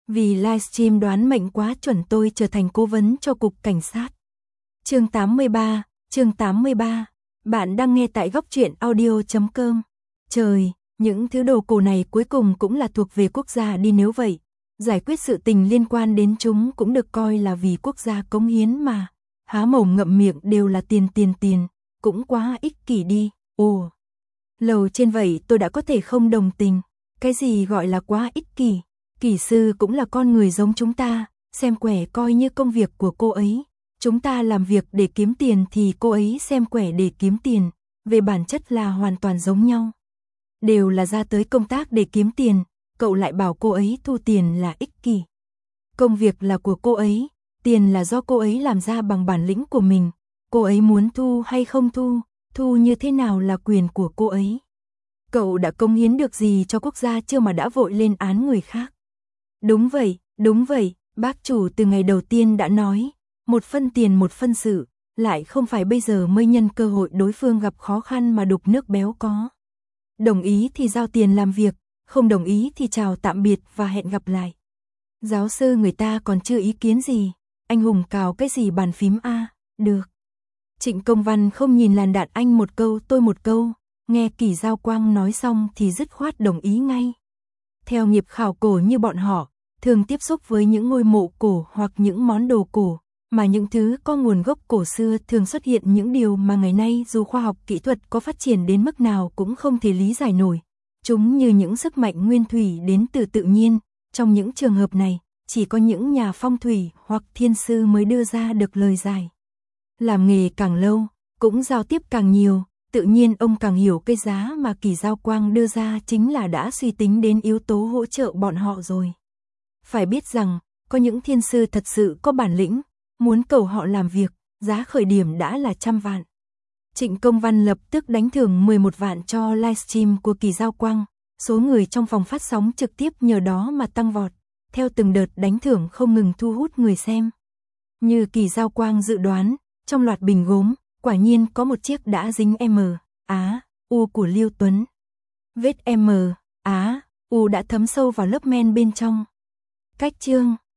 Vì livestream đoán mệnh quá chuẩn tôi trở thành cố vấn cho cục cảnh sát. Chương 83. Bạn đang nghe tại góc truyện audio.com. Trời, những thứ đồ cổ này cuối cùng cũng là thuộc về quốc gia đi, nếu vậy, giải quyết sự tình liên quan đến chúng cũng được coi là vì quốc gia cống hiến mà. Há mồm ngậm miệng đều là tiền, cũng quá ích kỷ đi. Ồ, lầu trên vậy tôi đã có thể không đồng tình. Cái gì gọi là quá ích kỷ? Kỹ sư cũng là con người giống chúng ta, xem quẻ coi như công việc của cô ấy. Chúng ta làm việc để kiếm tiền thì cô ấy xem quẻ để kiếm tiền, về bản chất là hoàn toàn giống nhau. Đều là ra tới công tác để kiếm tiền, cậu lại bảo cô ấy thu tiền là ích kỷ. Công việc là của cô ấy, tiền là do cô ấy làm ra bằng bản lĩnh của mình, cô ấy muốn thu hay không thu, thu như thế nào là quyền của cô ấy. Cậu đã cống hiến được gì cho quốc gia chưa mà đã vội lên án người khác? Đúng vậy, bác chủ từ ngày đầu tiên đã nói, một phân tiền một phân sự, lại không phải bây giờ mới nhân cơ hội đối phương gặp khó khăn mà đục nước béo có. Đồng ý thì giao tiền làm việc, không đồng ý thì chào tạm biệt và hẹn gặp lại. Giáo sư người ta còn chưa ý kiến gì, anh hùng cào cái gì bàn phím a, được. Trịnh Công Văn không nhìn làn đạn, anh một câu tôi một câu, nghe Kỳ Giao Quang nói xong thì dứt khoát đồng ý ngay. Theo nghiệp khảo cổ như bọn họ, thường tiếp xúc với những ngôi mộ cổ hoặc những món đồ cổ, mà những thứ có nguồn gốc cổ xưa thường xuất hiện những điều mà ngày nay dù khoa học kỹ thuật có phát triển đến mức nào cũng không thể lý giải nổi. Chúng như những sức mạnh nguyên thủy đến từ tự nhiên, trong những trường hợp này, chỉ có những nhà phong thủy hoặc thiên sư mới đưa ra được lời giải. Làm nghề càng lâu, cũng giao tiếp càng nhiều, tự nhiên ông càng hiểu cái giá mà Kỳ Giao Quang đưa ra chính là đã suy tính đến yếu tố hỗ trợ bọn họ rồi. Phải biết rằng, có những thiên sư thật sự có bản lĩnh, muốn cầu họ làm việc, giá khởi điểm đã là 100 vạn. Trịnh Công Văn lập tức đánh thưởng 11 vạn cho livestream của Kỳ Giao Quang, số người trong phòng phát sóng trực tiếp nhờ đó mà tăng vọt, theo từng đợt đánh thưởng không ngừng thu hút người xem. Như Kỳ Giao Quang dự đoán, trong loạt bình gốm, quả nhiên có một chiếc đã dính U của Liêu Tuấn. Vết U đã thấm sâu vào lớp men bên trong. Cách chương